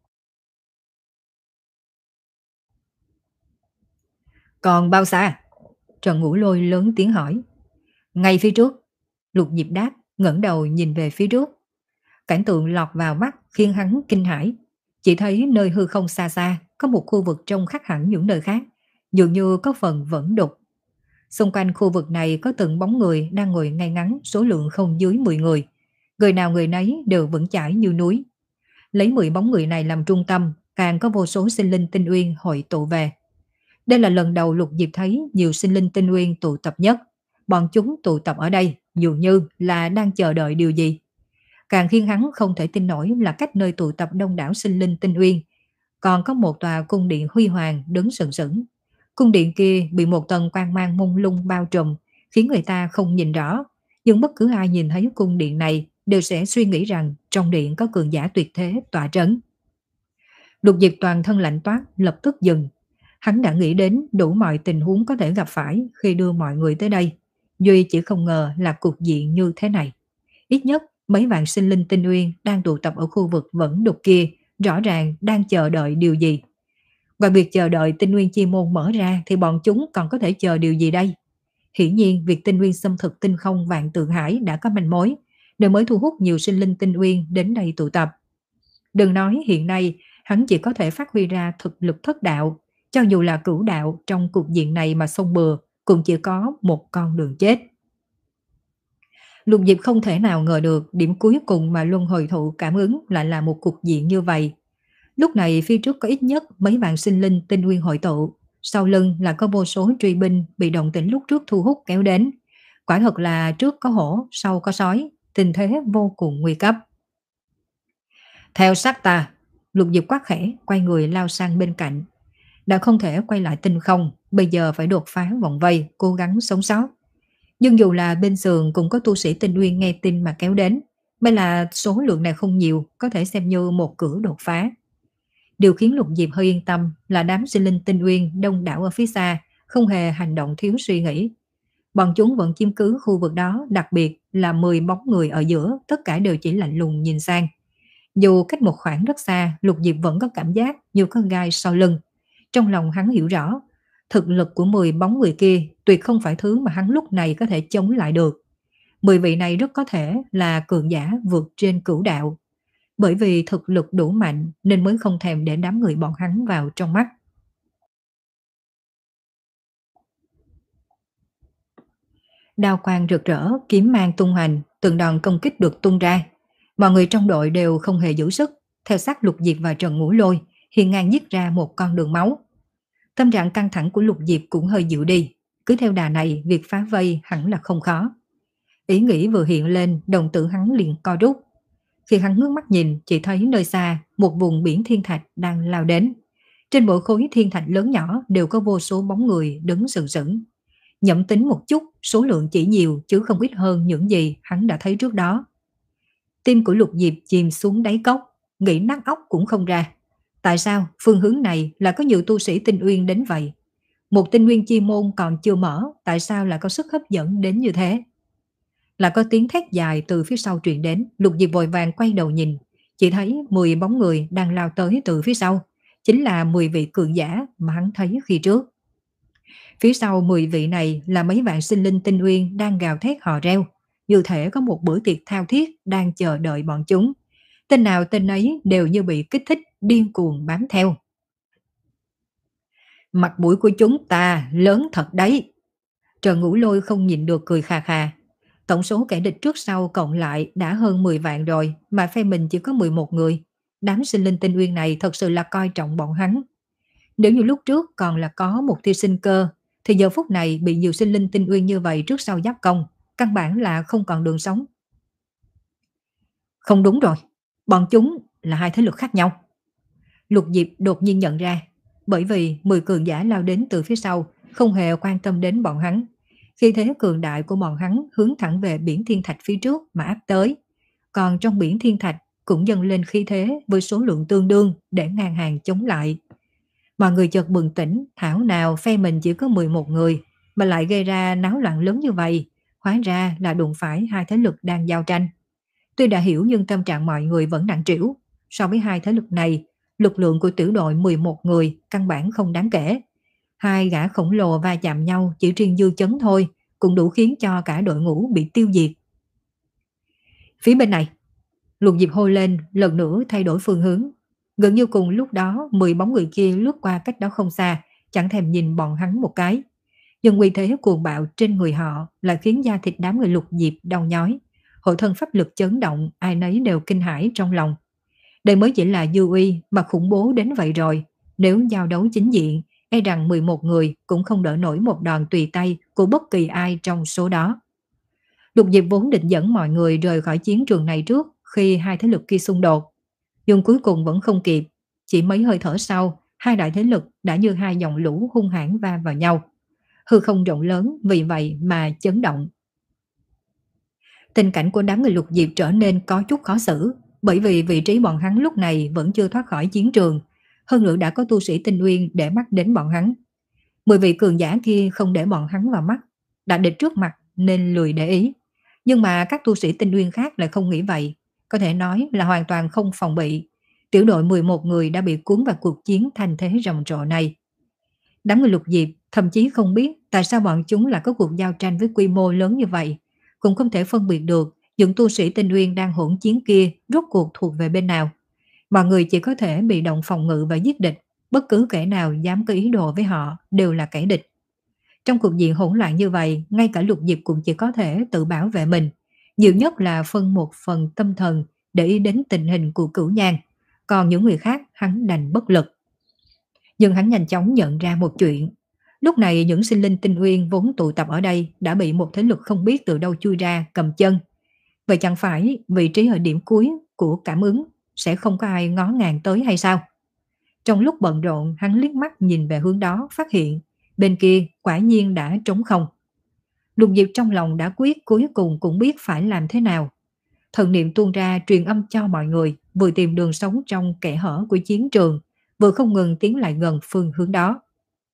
Còn bao xa? Trần Ngũ Lôi lớn tiếng hỏi. Ngay phía trước. Lục Diệp đáp, ngẩng đầu nhìn về phía trước. Cảnh tượng lọt vào mắt khiến hắn kinh hãi. Chỉ thấy nơi hư không xa xa có một khu vực trông khác hẳn những nơi khác, dường như có phần vẫn đục. Xung quanh khu vực này có từng bóng người đang ngồi ngay ngắn, số lượng không dưới mười người. Người nào người nấy đều vững chãi như núi. Lấy mười bóng người này làm trung tâm, càng có vô số sinh linh tinh uyên hội tụ về. Đây là lần đầu Lục Diệp thấy nhiều sinh linh tinh uyên tụ tập nhất. Bọn chúng tụ tập ở đây dường như là đang chờ đợi điều gì. Càng khiến hắn không thể tin nổi là cách nơi tụ tập đông đảo sinh linh tinh uyên còn có một tòa cung điện huy hoàng đứng sừng sững. Cung điện kia bị một tầng quang mang mông lung bao trùm, khiến người ta không nhìn rõ. Nhưng bất cứ ai nhìn thấy cung điện này đều sẽ suy nghĩ rằng trong điện có cường giả tuyệt thế tọa trấn. Lục Diệp toàn thân lạnh toát, lập tức dừng. Hắn đã nghĩ đến đủ mọi tình huống có thể gặp phải khi đưa mọi người tới đây. Duy chỉ không ngờ là cục diện như thế này. Ít nhất mấy vạn sinh linh tinh uyên đang tụ tập ở khu vực vẫn đục kia, rõ ràng đang chờ đợi điều gì. Ngoài việc chờ đợi tinh nguyên chi môn mở ra thì bọn chúng còn có thể chờ điều gì đây? Hiển nhiên việc tinh nguyên xâm thực tinh không vạn tượng hải đã có manh mối, nên mới thu hút nhiều sinh linh tinh uyên đến đây tụ tập. Đừng nói hiện nay hắn chỉ có thể phát huy ra thực lực thất đạo, cho dù là cửu đạo trong cục diện này mà xông bừa cũng chỉ có một con đường chết. Lục Diệp không thể nào ngờ được điểm cuối cùng mà luân hồi thụ cảm ứng lại là một cục diện như vậy. Lúc này phía trước có ít nhất mấy vạn sinh linh tinh nguyên hội tụ, sau lưng là có vô số truy binh bị động tĩnh lúc trước thu hút kéo đến. Quả thật là trước có hổ, sau có sói, tình thế vô cùng nguy cấp. Theo sát ta, Lục Diệp quát khẽ, quay người lao sang bên cạnh. Đã không thể quay lại tinh không, bây giờ phải đột phá vòng vây, cố gắng sống sót. Nhưng dù là bên sườn cũng có tu sĩ tinh uyên nghe tin mà kéo đến, may là số lượng này không nhiều, có thể xem như một cửa đột phá. Điều khiến Lục Diệp hơi yên tâm là đám sinh linh tinh uyên đông đảo ở phía xa, không hề hành động thiếu suy nghĩ. Bọn chúng vẫn chiếm cứ khu vực đó, đặc biệt là mười bóng người ở giữa, tất cả đều chỉ lạnh lùng nhìn sang. Dù cách một khoảng rất xa, Lục Diệp vẫn có cảm giác như có gai sau lưng. Trong lòng hắn hiểu rõ, thực lực của mười bóng người kia tuyệt không phải thứ mà hắn lúc này có thể chống lại được. mười vị này rất có thể là cường giả vượt trên cửu đạo. Bởi vì thực lực đủ mạnh nên mới không thèm để đám người bọn hắn vào trong mắt. Đao quang rực rỡ, kiếm mang tung hoành, từng đòn công kích được tung ra. Mọi người trong đội đều không hề giữ sức, theo sát Lục Diệp và Trần Ngũ Lôi, hiên ngang giết ra một con đường máu. Tâm trạng căng thẳng của Lục Diệp cũng hơi dịu đi, cứ theo đà này việc phá vây hẳn là không khó. Ý nghĩ vừa hiện lên, đồng tử hắn liền co rút. Khi hắn ngước mắt nhìn, chỉ thấy nơi xa một vùng biển thiên thạch đang lao đến. Trên mỗi khối thiên thạch lớn nhỏ đều có vô số bóng người đứng sừng sững. Nhẩm tính một chút, số lượng chỉ nhiều chứ không ít hơn những gì hắn đã thấy trước đó. Tim của Lục Diệp chìm xuống đáy cốc, nghĩ nát óc cũng không ra. Tại sao phương hướng này là có nhiều tu sĩ tinh uyên đến vậy? Một tinh nguyên chi môn còn chưa mở, tại sao lại có sức hấp dẫn đến như thế? Là có tiếng thét dài từ phía sau truyền đến, Lục Diệp vội vàng quay đầu nhìn, chỉ thấy mười bóng người đang lao tới từ phía sau, chính là mười vị cường giả mà hắn thấy khi trước. Phía sau mười vị này là mấy vạn sinh linh tinh uyên đang gào thét hò reo, như thể có một bữa tiệc thao thiết đang chờ đợi bọn chúng. Tên nào tên ấy đều như bị kích thích điên cuồng bám theo. Mặt mũi của chúng ta lớn thật đấy. Trần Ngũ Lôi không nhịn được cười khà khà. Tổng số kẻ địch trước sau cộng lại đã hơn mười vạn rồi, mà phe mình chỉ có mười một người. Đám sinh linh tinh uyên này thật sự là coi trọng bọn hắn. Nếu như lúc trước còn là có một tia sinh cơ, thì giờ phút này bị nhiều sinh linh tinh uyên như vậy trước sau giáp công, căn bản là không còn đường sống. Không đúng rồi, bọn chúng là hai thế lực khác nhau. Lục Diệp đột nhiên nhận ra, bởi vì mười cường giả lao đến từ phía sau, không hề quan tâm đến bọn hắn. Khi thế cường đại của bọn hắn hướng thẳng về biển thiên thạch phía trước mà áp tới. Còn trong biển thiên thạch cũng dâng lên khí thế với số lượng tương đương để ngang hàng chống lại. Mọi người chợt bừng tỉnh, thảo nào phe mình chỉ có mười một người mà lại gây ra náo loạn lớn như vậy. Hóa ra là đụng phải hai thế lực đang giao tranh. Tuy đã hiểu nhưng tâm trạng mọi người vẫn nặng trĩu. So với hai thế lực này, lực lượng của tiểu đội mười một người căn bản không đáng kể. Hai gã khổng lồ va chạm nhau chỉ riêng dư chấn thôi cũng đủ khiến cho cả đội ngũ bị tiêu diệt. Phía bên này, Lục Diệp hô lên lần nữa thay đổi phương hướng. Gần như cùng lúc đó mười bóng người kia lướt qua cách đó không xa, chẳng thèm nhìn bọn hắn một cái. Nhưng uy thế cuồng bạo trên người họ lại khiến da thịt đám người Lục Diệp đau nhói. Hội thân pháp lực chấn động, ai nấy đều kinh hãi trong lòng. Đây mới chỉ là dư uy mà khủng bố đến vậy rồi. Nếu giao đấu chính diện, e rằng mười một người cũng không đỡ nổi một đòn tùy tay của bất kỳ ai trong số đó. Lục Diệp vốn định dẫn mọi người rời khỏi chiến trường này trước khi hai thế lực kia xung đột. Nhưng cuối cùng vẫn không kịp. Chỉ mấy hơi thở sau, hai đại thế lực đã như hai dòng lũ hung hãn va vào nhau. Hư không rộng lớn vì vậy mà chấn động. Tình cảnh của đám người Lục Diệp trở nên có chút khó xử, bởi vì vị trí bọn hắn lúc này vẫn chưa thoát khỏi chiến trường. Hơn nữa đã có tu sĩ tinh uyên để mắt đến bọn hắn. Mười vị cường giả kia không để bọn hắn vào mắt, đã địch trước mặt nên lười để ý. Nhưng mà các tu sĩ tinh uyên khác lại không nghĩ vậy, có thể nói là hoàn toàn không phòng bị. Tiểu đội mười một người đã bị cuốn vào cuộc chiến thành thế rầm rộ này. Đám người Lục Diệp thậm chí không biết tại sao bọn chúng lại có cuộc giao tranh với quy mô lớn như vậy, cũng không thể phân biệt được những tu sĩ tinh uyên đang hỗn chiến kia rốt cuộc thuộc về bên nào. Mọi người chỉ có thể bị động phòng ngự và giết địch, bất cứ kẻ nào dám có ý đồ với họ đều là kẻ địch. Trong cuộc diện hỗn loạn như vậy, ngay cả Lục Diệp cũng chỉ có thể tự bảo vệ mình, nhiều nhất là phân một phần tâm thần để ý đến tình hình của Cửu Nhan, còn những người khác hắn đành bất lực. Nhưng hắn nhanh chóng nhận ra một chuyện. Lúc này những sinh linh tinh uyên vốn tụ tập ở đây đã bị một thế lực không biết từ đâu chui ra cầm chân. Vậy chẳng phải vị trí ở điểm cuối của cảm ứng sẽ không có ai ngó ngàng tới hay sao? Trong lúc bận rộn, hắn liếc mắt nhìn về hướng đó, phát hiện bên kia quả nhiên đã trống không. Lục Diệp trong lòng đã quyết cuối cùng cũng biết phải làm thế nào. Thần niệm tuôn ra truyền âm cho mọi người, vừa tìm đường sống trong kẽ hở của chiến trường, vừa không ngừng tiến lại gần phương hướng đó.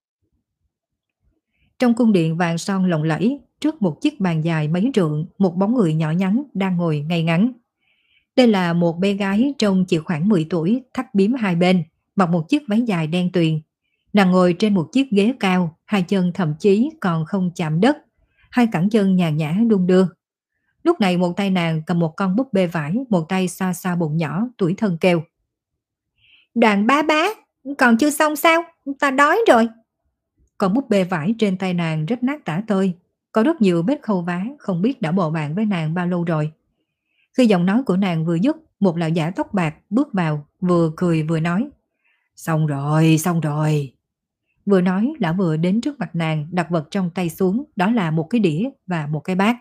Trong cung điện vàng son lộng lẫy, trước một chiếc bàn dài mấy trượng, một bóng người nhỏ nhắn đang ngồi ngay ngắn. Đây là một bé gái trông chỉ khoảng mười tuổi, thắt bím hai bên, mặc một chiếc váy dài đen tuyền. Nàng ngồi trên một chiếc ghế cao, hai chân thậm chí còn không chạm đất, hai cẳng chân nhàn nhã đung đưa. Lúc này một tay nàng cầm một con búp bê vải, một tay xoa xoa bụng nhỏ, tủi thân kêu. Đoàn bá bá, còn chưa xong sao? Ta đói rồi. Con búp bê vải trên tay nàng rất nát tả tơi, có rất nhiều vết khâu vá, không biết đã bồ bạn với nàng bao lâu rồi. Khi giọng nói của nàng vừa dứt, một lão giả tóc bạc bước vào, vừa cười vừa nói. Xong rồi, xong rồi. Vừa nói, lão vừa đến trước mặt nàng, đặt vật trong tay xuống, đó là một cái đĩa và một cái bát.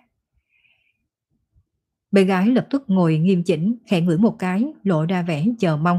Bé gái lập tức ngồi nghiêm chỉnh, khẽ ngửi một cái, lộ ra vẻ chờ mong.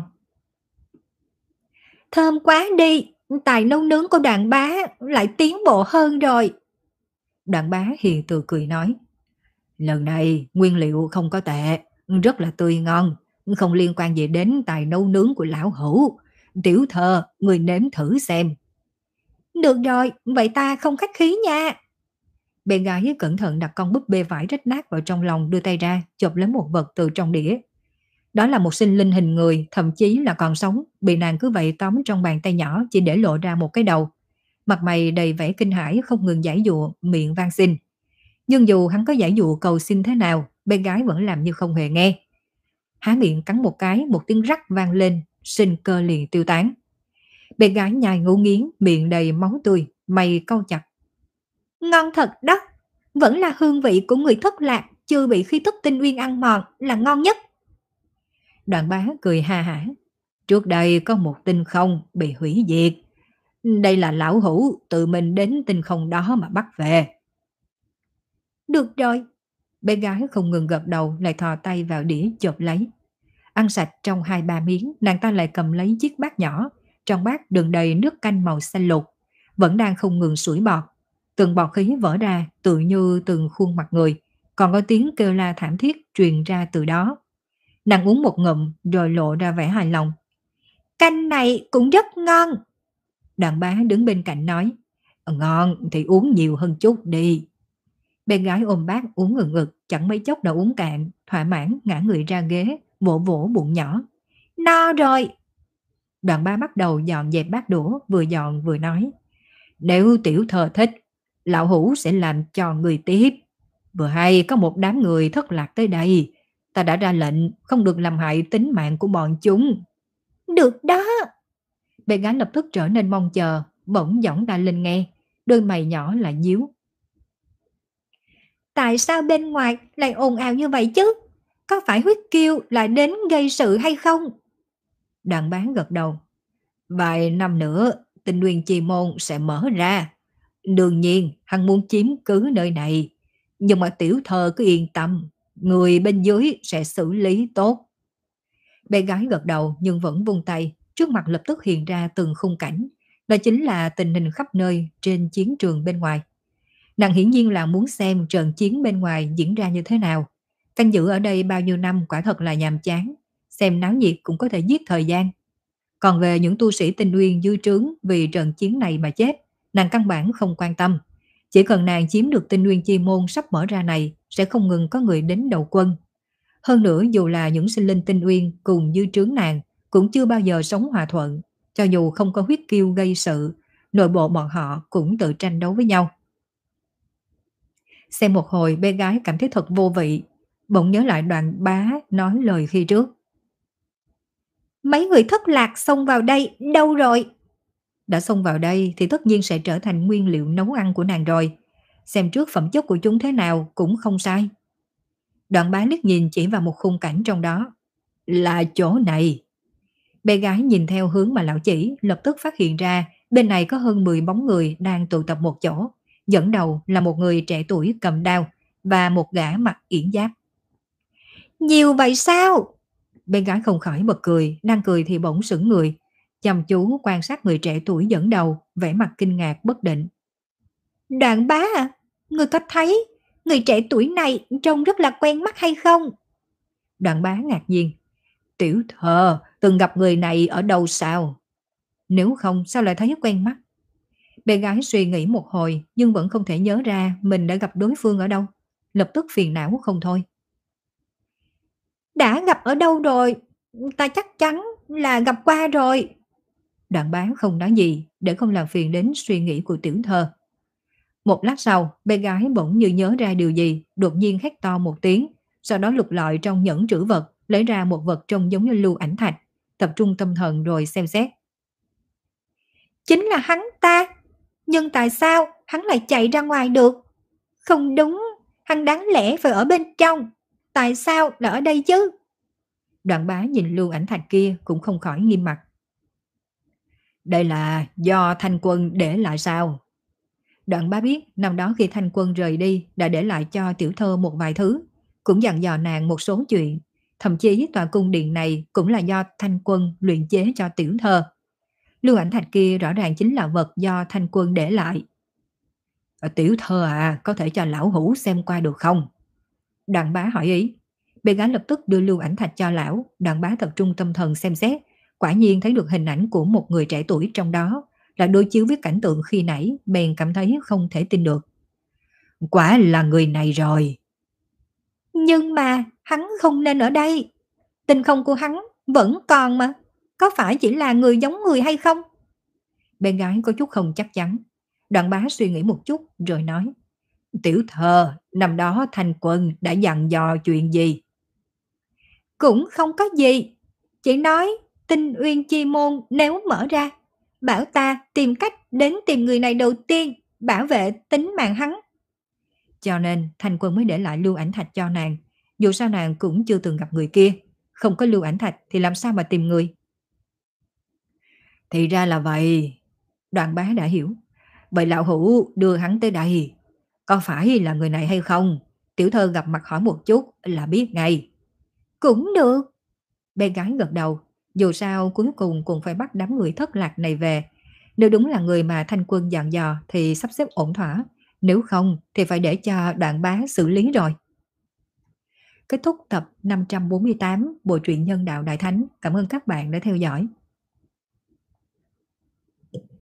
Thơm quá đi, tài nấu nướng của Đoàn bá lại tiến bộ hơn rồi. Đoàn bá hiền từ cười nói. Lần này nguyên liệu không có tệ, rất là tươi ngon, không liên quan gì đến tài nấu nướng của lão hữu. Tiểu thơ, người nếm thử xem. Được rồi, vậy ta không khách khí nha. Bé gái cẩn thận đặt con búp bê vải rách nát vào trong lòng, đưa tay ra, chộp lấy một vật từ trong đĩa. Đó là một sinh linh hình người, thậm chí là còn sống, bị nàng cứ vậy tóm trong bàn tay nhỏ chỉ để lộ ra một cái đầu. Mặt mày đầy vẻ kinh hãi, không ngừng giãy giụa, miệng van xin. Nhưng dù hắn có giãy dụ cầu xin thế nào, bé gái vẫn làm như không hề nghe. Há miệng cắn một cái, một tiếng rắc vang lên, sinh cơ liền tiêu tán. Bé gái nhai ngấu nghiến, miệng đầy máu tươi, mày cau chặt. Ngon thật đó, vẫn là hương vị của người thất lạc, chưa bị khí thức tinh uyên ăn mòn là ngon nhất. Đoàn bá cười ha hả. Trước đây có một tinh không bị hủy diệt. Đây là lão hữu tự mình đến tinh không đó mà bắt về. Được rồi. Bé gái không ngừng gật đầu lại thò tay vào đĩa chộp lấy. Ăn sạch trong hai ba miếng, nàng ta lại cầm lấy chiếc bát nhỏ. Trong bát đựng đầy nước canh màu xanh lục, vẫn đang không ngừng sủi bọt. Từng bọt khí vỡ ra tự như từng khuôn mặt người, còn có tiếng kêu la thảm thiết truyền ra từ đó. Nàng uống một ngụm rồi lộ ra vẻ hài lòng. Canh này cũng rất ngon. Đoạn bá đứng bên cạnh nói. Ngon thì uống nhiều hơn chút đi. Bé gái ôm bát uống ngừng ngực, chẳng mấy chốc đã uống cạn, thỏa mãn ngã người ra ghế, vỗ vỗ bụng nhỏ. No rồi. Đoạn bá bắt đầu dọn dẹp bát đũa, vừa dọn vừa nói. Nếu tiểu thơ thích, lão hủ sẽ làm cho người tiếp. Vừa hay có một đám người thất lạc tới đây, ta đã ra lệnh không được làm hại tính mạng của bọn chúng. Được đó. Bé gái lập tức trở nên mong chờ, bỗng giọng ta lên nghe, đôi mày nhỏ lại nhíu. Tại sao bên ngoài lại ồn ào như vậy chứ? Có phải huyết kiêu lại đến gây sự hay không? Đoạn bán gật đầu. Vài năm nữa, tinh nguyên chi môn sẽ mở ra. Đương nhiên, hắn muốn chiếm cứ nơi này. Nhưng mà tiểu thơ cứ yên tâm, người bên dưới sẽ xử lý tốt. Bé gái gật đầu nhưng vẫn vung tay, trước mặt lập tức hiện ra từng khung cảnh. Đó chính là tình hình khắp nơi trên chiến trường bên ngoài. Nàng hiển nhiên là muốn xem trận chiến bên ngoài diễn ra như thế nào. Canh giữ ở đây bao nhiêu năm quả thật là nhàm chán. Xem náo nhiệt cũng có thể giết thời gian. Còn về những tu sĩ tinh nguyên dư trướng vì trận chiến này mà chết, nàng căn bản không quan tâm. Chỉ cần nàng chiếm được tinh nguyên chi môn sắp mở ra này, sẽ không ngừng có người đến đầu quân. Hơn nữa dù là những sinh linh tinh nguyên cùng dư trướng nàng, cũng chưa bao giờ sống hòa thuận. Cho dù không có huyết kiêu gây sự, nội bộ bọn họ cũng tự tranh đấu với nhau. Xem một hồi bé gái cảm thấy thật vô vị, bỗng nhớ lại Đoạn Bá nói lời khi trước. Mấy người thất lạc xông vào đây đâu rồi? Đã xông vào đây thì tất nhiên sẽ trở thành nguyên liệu nấu ăn của nàng rồi. Xem trước phẩm chất của chúng thế nào cũng không sai. Đoạn Bá liếc nhìn chỉ vào một khung cảnh trong đó. Là chỗ này. Bé gái nhìn theo hướng mà lão chỉ, lập tức phát hiện ra bên này có hơn mười bóng người đang tụ tập một chỗ. Dẫn đầu là một người trẻ tuổi cầm đao và một gã mặc yển giáp. Nhiều vậy sao? Bé gái không khỏi bật cười, đang cười thì bỗng sững người, chăm chú quan sát người trẻ tuổi dẫn đầu, vẻ mặt kinh ngạc bất định. Đoạn Bá à, người có thấy người trẻ tuổi này trông rất là quen mắt hay không? Đoạn Bá ngạc nhiên. Tiểu thơ, từng gặp người này ở đâu sao? Nếu không sao lại thấy quen mắt? Bé gái suy nghĩ một hồi nhưng vẫn không thể nhớ ra mình đã gặp đối phương ở đâu. Lập tức phiền não không thôi. Đã gặp ở đâu rồi? Ta chắc chắn là gặp qua rồi. Đoạn Bá không nói gì để không làm phiền đến suy nghĩ của tiểu thơ. Một lát sau, bé gái bỗng như nhớ ra điều gì, đột nhiên hét to một tiếng, sau đó lục lọi trong nhẫn trữ vật, lấy ra một vật trông giống như lưu ảnh thạch, tập trung tâm thần rồi xem xét. Chính là hắn ta, nhưng tại sao hắn lại chạy ra ngoài được? Không đúng, hắn đáng lẽ phải ở bên trong, tại sao lại ở đây chứ? Đoạn Bá nhìn lưu ảnh thạch kia cũng không khỏi nghiêm mặt. Đây là do Thanh Quân để lại sao? Đoạn Bá biết năm đó khi Thanh Quân rời đi đã để lại cho tiểu thơ một vài thứ, cũng dặn dò nàng một số chuyện. Thậm chí tòa cung điện này cũng là do Thanh Quân luyện chế cho tiểu thơ. Lưu ảnh thạch kia rõ ràng chính là vật do Thanh Quân để lại. Tiểu thơ à, có thể cho lão hủ xem qua được không? Đoạn Bá hỏi ý. Bé gái lập tức đưa lưu ảnh thạch cho lão. Đoạn Bá tập trung tâm thần xem xét, quả nhiên thấy được hình ảnh của một người trẻ tuổi trong đó, là đối chiếu với cảnh tượng khi nãy, bèn cảm thấy không thể tin được. Quả là người này rồi. Nhưng mà hắn không nên ở đây. Tình không của hắn vẫn còn mà. Có phải chỉ là người giống người hay không? Bé gái có chút không chắc chắn. Đoạn Bá suy nghĩ một chút rồi nói. Tiểu thơ, năm đó Thanh Quân đã dặn dò chuyện gì? Cũng không có gì. Chỉ nói tinh uyên chi môn nếu mở ra, bảo ta tìm cách đến tìm người này đầu tiên, bảo vệ tính mạng hắn. Cho nên Thanh Quân mới để lại lưu ảnh thạch cho nàng. Dù sao nàng cũng chưa từng gặp người kia. Không có lưu ảnh thạch thì làm sao mà tìm người? Thì ra là vậy. Đoạn Bá đã hiểu. Vậy lão hủ đưa hắn tới đây, có phải là người này hay không? Tiểu thơ gặp mặt hỏi một chút là biết ngay. Cũng được. Bé gái gật đầu, dù sao cuối cùng cũng phải bắt đám người thất lạc này về. Nếu đúng là người mà Thanh Quân dặn dò thì sắp xếp ổn thỏa, nếu không thì phải để cho Đoạn Bá xử lý rồi. Kết thúc tập năm trăm bốn mươi tám Bộ truyện Nhân đạo Đại Thánh. Cảm ơn các bạn đã theo dõi.